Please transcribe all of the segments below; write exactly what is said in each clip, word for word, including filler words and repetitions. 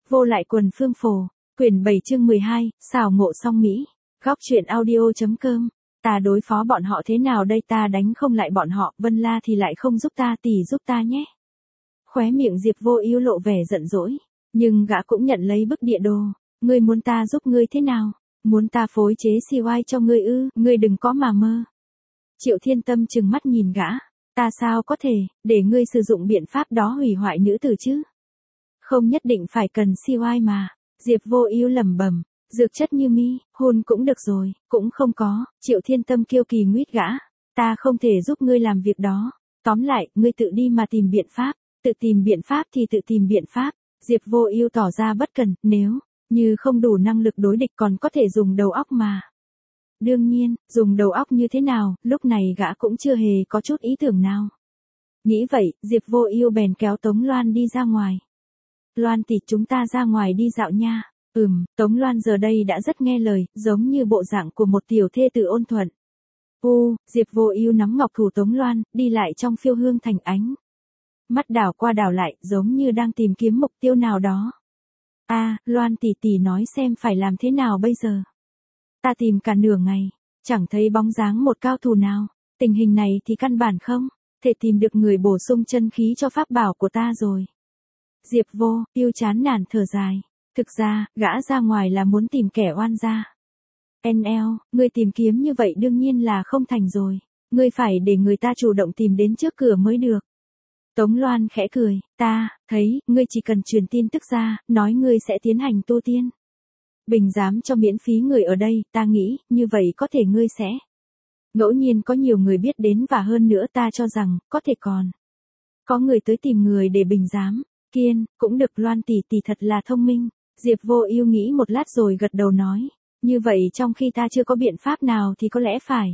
Vô lại quần phương phổ, quyển bảy chương mười hai, xảo ngộ song Mỹ. Góc truyện audio.com. Ta đối phó bọn họ thế nào đây, ta đánh không lại bọn họ, Vân La thì lại không giúp ta, tỷ giúp ta nhé. Khóe miệng Diệp Vô Ưu lộ vẻ giận dỗi, nhưng gã cũng nhận lấy bức địa đồ. Ngươi muốn ta giúp ngươi thế nào? Muốn ta phối chế xê i cho ngươi ư? Ngươi đừng có mà mơ. Triệu Thiên Tâm trừng mắt nhìn gã. Ta sao có thể, để ngươi sử dụng biện pháp đó hủy hoại nữ tử chứ? Không nhất định phải cần xê i mà. Diệp Vô Ưu lẩm bẩm, dược chất như mi, hôn cũng được rồi, cũng không có. Triệu Thiên Tâm kiêu kỳ nguyết gã. Ta không thể giúp ngươi làm việc đó. Tóm lại, ngươi tự đi mà tìm biện pháp. Tự tìm biện pháp thì tự tìm biện pháp. Diệp Vô Ưu tỏ ra bất cần, nếu như không đủ năng lực đối địch còn có thể dùng đầu óc mà. Đương nhiên, dùng đầu óc như thế nào, lúc này gã cũng chưa hề có chút ý tưởng nào. Nghĩ vậy, Diệp Vô Ưu bèn kéo Tống Loan đi ra ngoài. Loan tỷ, chúng ta ra ngoài đi dạo nha. Ừm, Tống Loan giờ đây đã rất nghe lời, giống như bộ dạng của một tiểu thê tử ôn thuận. U, Diệp Vô Ưu nắm ngọc thủ Tống Loan, đi lại trong phiêu hương thành ánh. Mắt đảo qua đảo lại, giống như đang tìm kiếm mục tiêu nào đó. A, à, Loan tỷ tỷ nói xem phải làm thế nào bây giờ. Ta tìm cả nửa ngày, chẳng thấy bóng dáng một cao thủ nào. Tình hình này thì căn bản không thể tìm được người bổ sung chân khí cho pháp bảo của ta rồi. Diệp Vô Ưu chán nản thở dài. Thực ra, gã ra ngoài là muốn tìm kẻ oan gia. en lờ, ngươi tìm kiếm như vậy đương nhiên là không thành rồi. Ngươi phải để người ta chủ động tìm đến trước cửa mới được. Tống Loan khẽ cười, ta thấy, ngươi chỉ cần truyền tin tức ra, nói ngươi sẽ tiến hành tu tiên. Bình giám cho miễn phí người ở đây, ta nghĩ, như vậy có thể ngươi sẽ. Ngẫu nhiên có nhiều người biết đến và hơn nữa ta cho rằng, có thể còn. Có người tới tìm người để bình giám. Kiên, cũng được, Loan tỷ tỷ thật là thông minh. Diệp Vô Ưu nghĩ một lát rồi gật đầu nói. Như vậy trong khi ta chưa có biện pháp nào thì có lẽ phải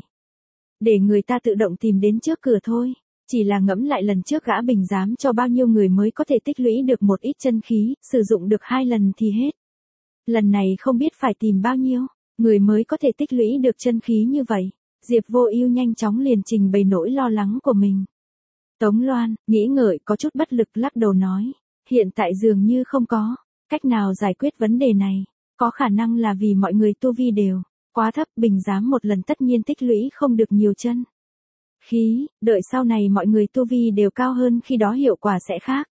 để người ta tự động tìm đến trước cửa thôi. Chỉ là ngẫm lại lần trước gã bình giám cho bao nhiêu người mới có thể tích lũy được một ít chân khí, sử dụng được hai lần thì hết. Lần này không biết phải tìm bao nhiêu người mới có thể tích lũy được chân khí như vậy. Diệp Vô Ưu nhanh chóng liền trình bày nỗi lo lắng của mình. Tống Loan, nghĩ ngợi có chút bất lực lắc đầu nói. Hiện tại dường như không có cách nào giải quyết vấn đề này. Có khả năng là vì mọi người tu vi đều quá thấp, bình giám một lần tất nhiên tích lũy không được nhiều chân khí, đợi sau này mọi người tu vi đều cao hơn, khi đó hiệu quả sẽ khác.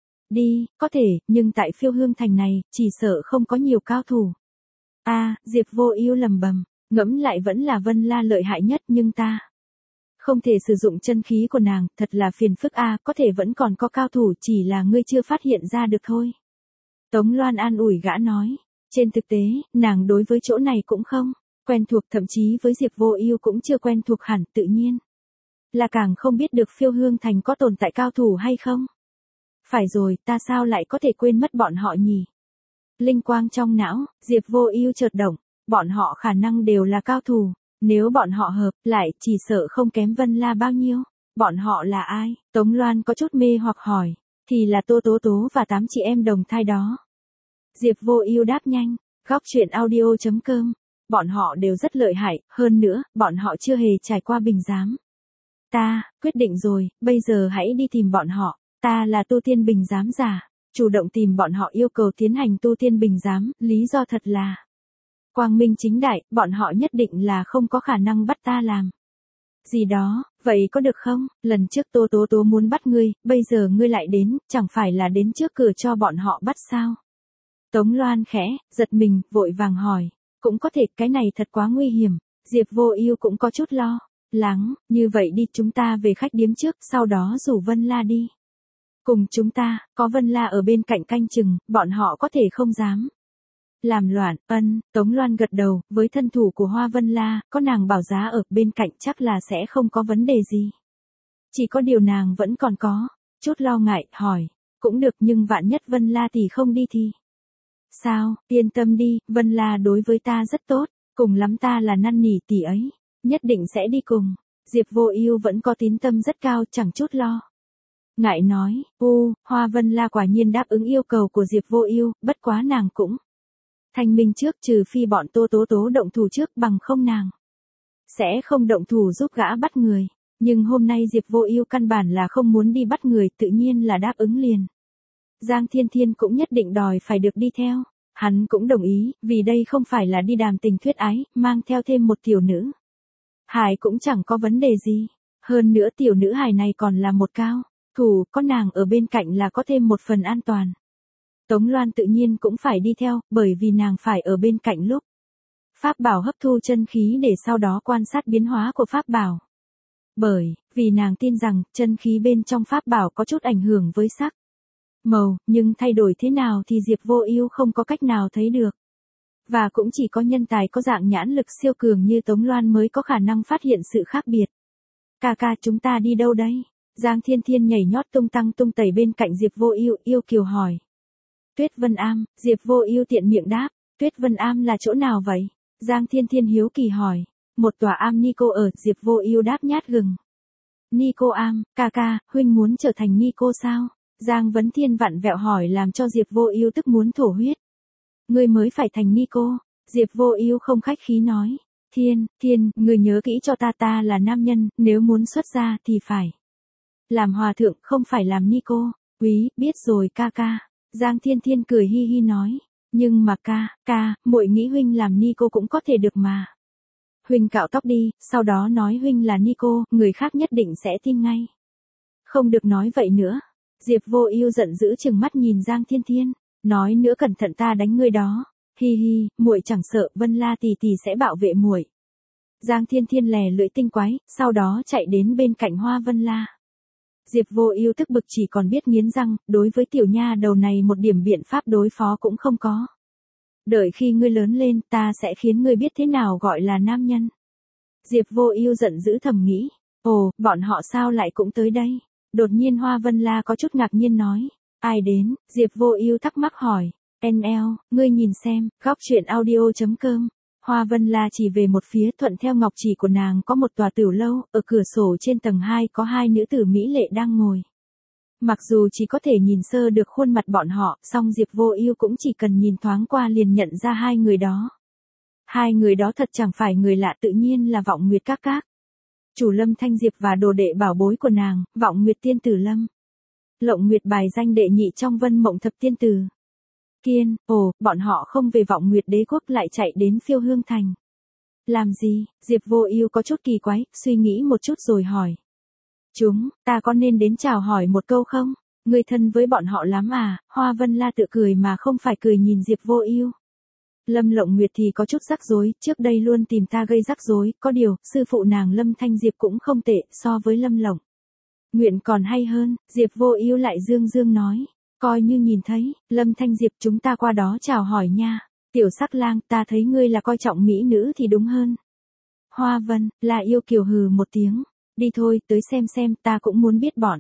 Đi, có thể, nhưng tại phiêu hương thành này, chỉ sợ không có nhiều cao thủ. A, à, Diệp Vô Ưu lẩm bẩm, ngẫm lại vẫn là Vân La lợi hại nhất nhưng ta không thể sử dụng chân khí của nàng, thật là phiền phức a, à, có thể vẫn còn có cao thủ, chỉ là ngươi chưa phát hiện ra được thôi. Tống Loan an ủi gã nói, trên thực tế, nàng đối với chỗ này cũng không quen thuộc, thậm chí với Diệp Vô Ưu cũng chưa quen thuộc hẳn, tự nhiên là càng không biết được phiêu hương thành có tồn tại cao thủ hay không. Phải rồi, ta sao lại có thể quên mất bọn họ nhỉ? Linh quang trong não, Diệp Vô Ưu chợt động, bọn họ khả năng đều là cao thủ, nếu bọn họ hợp lại chỉ sợ không kém Vân La bao nhiêu. Bọn họ là ai? Tống Loan có chút mê hoặc hỏi, thì là Tô Tố Tố và tám chị em đồng thai đó. Diệp Vô Ưu đáp nhanh, góc truyện audio.com, bọn họ đều rất lợi hại, hơn nữa, bọn họ chưa hề trải qua bình giám. Ta, quyết định rồi, bây giờ hãy đi tìm bọn họ. Ta là tu tiên bình giám giả, chủ động tìm bọn họ yêu cầu tiến hành tu tiên bình giám, lý do thật là quang minh chính đại, bọn họ nhất định là không có khả năng bắt ta làm gì đó, vậy có được không? Lần trước Tô Tố Tố muốn bắt ngươi, bây giờ ngươi lại đến, chẳng phải là đến trước cửa cho bọn họ bắt sao? Tống Loan khẽ giật mình, vội vàng hỏi, cũng có thể, cái này thật quá nguy hiểm. Diệp Vô Ưu cũng có chút lo lắng, như vậy đi, chúng ta về khách điếm trước, sau đó rủ Vân La đi cùng chúng ta, có Vân La ở bên cạnh canh chừng, bọn họ có thể không dám làm loạn. Ân, Tống Loan gật đầu, với thân thủ của Hoa Vân La, có nàng bảo giá ở bên cạnh chắc là sẽ không có vấn đề gì. Chỉ có điều nàng vẫn còn có chút lo ngại, hỏi, cũng được nhưng vạn nhất Vân La tỷ không đi thì sao? Yên tâm đi, Vân La đối với ta rất tốt, cùng lắm ta là năn nỉ tỷ ấy, nhất định sẽ đi cùng. Diệp Vô Ưu vẫn có tín tâm rất cao, chẳng chút lo ngại nói. U, Hoa Vân La quả nhiên đáp ứng yêu cầu của Diệp Vô Ưu, bất quá nàng cũng thanh minh trước, trừ phi bọn Tô Tố Tố động thủ trước, bằng không nàng sẽ không động thủ giúp gã bắt người. Nhưng hôm nay Diệp Vô Ưu căn bản là không muốn đi bắt người, tự nhiên là đáp ứng liền. Giang Thiên Thiên cũng nhất định đòi phải được đi theo. Hắn cũng đồng ý, vì đây không phải là đi đàm tình thuyết ái, mang theo thêm một tiểu nữ hài cũng chẳng có vấn đề gì. Hơn nữa tiểu nữ hài này còn là một cao thủ, có nàng ở bên cạnh là có thêm một phần an toàn. Tống Loan tự nhiên cũng phải đi theo, bởi vì nàng phải ở bên cạnh lúc pháp bảo hấp thu chân khí để sau đó quan sát biến hóa của pháp bảo. Bởi vì nàng tin rằng chân khí bên trong pháp bảo có chút ảnh hưởng với sắc màu, nhưng thay đổi thế nào thì Diệp Vô Ưu không có cách nào thấy được. Và cũng chỉ có nhân tài có dạng nhãn lực siêu cường như Tống Loan mới có khả năng phát hiện sự khác biệt. Ca ca, chúng ta đi đâu đây? Giang Thiên Thiên nhảy nhót tung tăng tung tẩy bên cạnh Diệp Vô Ưu, yêu kiều hỏi. Tuyết Vân Am, Diệp Vô Ưu tiện miệng đáp. Tuyết Vân Am là chỗ nào vậy? Giang Thiên Thiên hiếu kỳ hỏi. Một tòa am Nico ở, Diệp Vô Ưu đáp nhát gừng. Nico am, ca ca, huynh muốn trở thành Nico sao? Giang Vấn Thiên vặn vẹo hỏi làm cho Diệp Vô Ưu tức muốn thổ huyết. Ngươi mới phải thành Nico. Diệp Vô Ưu không khách khí nói. Thiên, Thiên, ngươi nhớ kỹ cho ta, ta là nam nhân, nếu muốn xuất gia thì phải làm hòa thượng, không phải làm Nico. Úy, biết rồi ca ca. Giang Thiên Thiên cười hi hi nói. Nhưng mà ca, ca, muội nghĩ huynh làm Nico cũng có thể được mà. Huynh cạo tóc đi, sau đó nói huynh là Nico, người khác nhất định sẽ tin ngay. Không được nói vậy nữa. Diệp Vô Ưu giận dữ trừng mắt nhìn Giang Thiên Thiên, nói nữa cẩn thận ta đánh ngươi đó. Hi hi, muội chẳng sợ, Vân La tỷ tỷ sẽ bảo vệ muội. Giang Thiên Thiên lè lưỡi tinh quái, sau đó chạy đến bên cạnh Hoa Vân La. Diệp Vô Ưu tức bực chỉ còn biết nghiến răng, đối với tiểu nha đầu này một điểm biện pháp đối phó cũng không có. Đợi khi ngươi lớn lên, ta sẽ khiến ngươi biết thế nào gọi là nam nhân. Diệp Vô Ưu giận dữ thầm nghĩ, ồ, bọn họ sao lại cũng tới đây? Đột nhiên Hoa Vân La có chút ngạc nhiên nói, ai đến? Diệp Vô Ưu thắc mắc hỏi, en eo, ngươi nhìn xem, góc truyện audio chấm com. Hoa Vân La chỉ về một phía, thuận theo ngọc chỉ của nàng có một tòa tiểu lâu, ở cửa sổ trên tầng hai có hai nữ tử mỹ lệ đang ngồi. Mặc dù chỉ có thể nhìn sơ được khuôn mặt bọn họ, song Diệp Vô Ưu cũng chỉ cần nhìn thoáng qua liền nhận ra hai người đó. Hai người đó thật chẳng phải người lạ, tự nhiên là Vọng Nguyệt các các chủ Lâm Thanh Diệp và đồ đệ bảo bối của nàng, Vọng Nguyệt tiên tử Lâm Lộng Nguyệt bài danh đệ nhị trong Vân Mộng thập tiên tử. Kiên, ồ, bọn họ không về Vọng Nguyệt đế quốc lại chạy đến Phiêu Hương thành. Làm gì? Diệp Vô Ưu có chút kỳ quái, suy nghĩ một chút rồi hỏi. Chúng, ta có nên đến chào hỏi một câu không? Ngươi thân với bọn họ lắm à? Hoa Vân La tự cười mà không phải cười nhìn Diệp Vô Ưu. Lâm Lộng Nguyệt thì có chút rắc rối, trước đây luôn tìm ta gây rắc rối, có điều, sư phụ nàng Lâm Thanh Diệp cũng không tệ, so với Lâm Lộng Nguyện còn hay hơn. Diệp Vô Ưu lại dương dương nói, coi như nhìn thấy, Lâm Thanh Diệp, chúng ta qua đó chào hỏi nha. Tiểu Sắc Lang, ta thấy ngươi là coi trọng mỹ nữ thì đúng hơn. Hoa Vân La yêu kiều hừ một tiếng, đi thôi, tới xem xem, ta cũng muốn biết bọn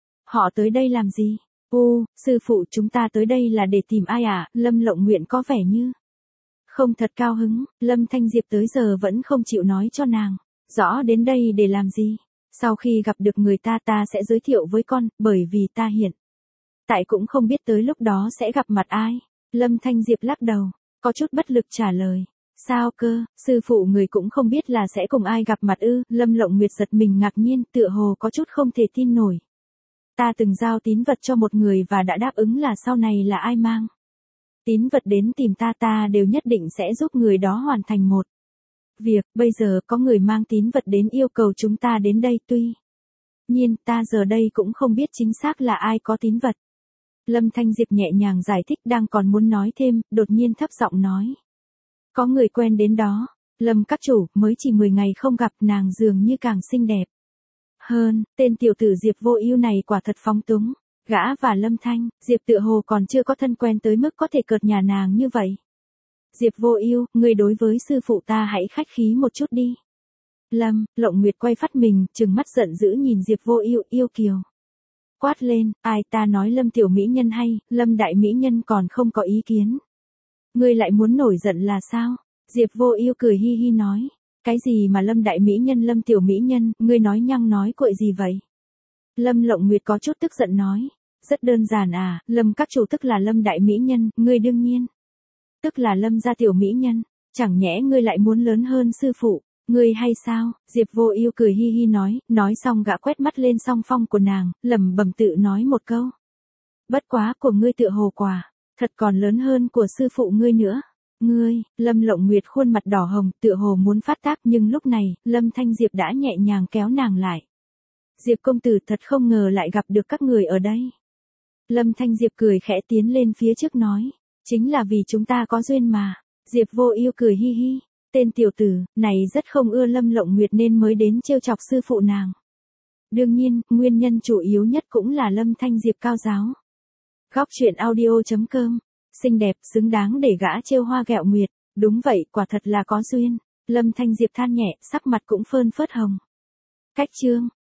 họ tới đây làm gì. U, sư phụ, chúng ta tới đây là để tìm ai à? Lâm Lộng Nguyện có vẻ như không thật cao hứng. Lâm Thanh Diệp tới giờ vẫn không chịu nói cho nàng rõ đến đây để làm gì. Sau khi gặp được người ta, ta sẽ giới thiệu với con, bởi vì ta hiện tại cũng không biết tới lúc đó sẽ gặp mặt ai. Lâm Thanh Diệp lắc đầu, có chút bất lực trả lời. Sao cơ, sư phụ người cũng không biết là sẽ cùng ai gặp mặt ư? Lâm Lộng Nguyệt giật mình ngạc nhiên, tựa hồ có chút không thể tin nổi. Ta từng giao tín vật cho một người và đã đáp ứng là sau này là ai mang tín vật đến tìm ta, ta đều nhất định sẽ giúp người đó hoàn thành một việc. Bây giờ có người mang tín vật đến yêu cầu chúng ta đến đây, tuy nhiên ta giờ đây cũng không biết chính xác là ai có tín vật. Lâm Thanh Diệp nhẹ nhàng giải thích, đang còn muốn nói thêm, đột nhiên thấp giọng nói. Có người quen đến đó. Lâm các chủ, mới chỉ mười ngày không gặp, nàng dường như càng xinh đẹp hơn. Tên tiểu tử Diệp Vô Ưu này quả thật phóng túng. Gã và Lâm Thanh Diệp tựa hồ còn chưa có thân quen tới mức có thể cợt nhà nàng như vậy. Diệp Vô Ưu, ngươi đối với sư phụ ta hãy khách khí một chút đi. Lâm Lộng Nguyệt quay phát mình, trừng mắt giận dữ nhìn Diệp Vô Ưu, yêu kiều quát lên, ai, ta nói Lâm tiểu mỹ nhân hay, Lâm đại mỹ nhân còn không có ý kiến. Ngươi lại muốn nổi giận là sao? Diệp Vô Ưu cười hi hi nói, cái gì mà Lâm đại mỹ nhân, Lâm tiểu mỹ nhân, ngươi nói nhăng nói cuội gì vậy? Lâm Lộng Nguyệt có chút tức giận nói, rất đơn giản à, Lâm các chủ tức là Lâm đại mỹ nhân, ngươi đương nhiên tức là Lâm gia tiểu mỹ nhân, chẳng nhẽ ngươi lại muốn lớn hơn sư phụ ngươi hay sao? Diệp Vô Ưu cười hi hi nói, nói xong gã quét mắt lên song phong của nàng, lẩm bẩm tự nói một câu. Bất quá của ngươi tựa hồ quả, thật còn lớn hơn của sư phụ ngươi nữa. Ngươi, Lâm Lộng Nguyệt khuôn mặt đỏ hồng, tựa hồ muốn phát tác, nhưng lúc này, Lâm Thanh Diệp đã nhẹ nhàng kéo nàng lại. Diệp công tử, thật không ngờ lại gặp được các người ở đây. Lâm Thanh Diệp cười khẽ tiến lên phía trước nói, chính là vì chúng ta có duyên mà. Diệp Vô Ưu cười hi hi, tên tiểu tử này rất không ưa Lâm Lộng Nguyệt nên mới đến trêu chọc sư phụ nàng. Đương nhiên, nguyên nhân chủ yếu nhất cũng là Lâm Thanh Diệp cao giáo. Góc truyện audio chấm com, xinh đẹp, xứng đáng để gã trêu hoa ghẹo nguyệt, đúng vậy, quả thật là có duyên. Lâm Thanh Diệp than nhẹ, sắc mặt cũng phơn phớt hồng. Cách chương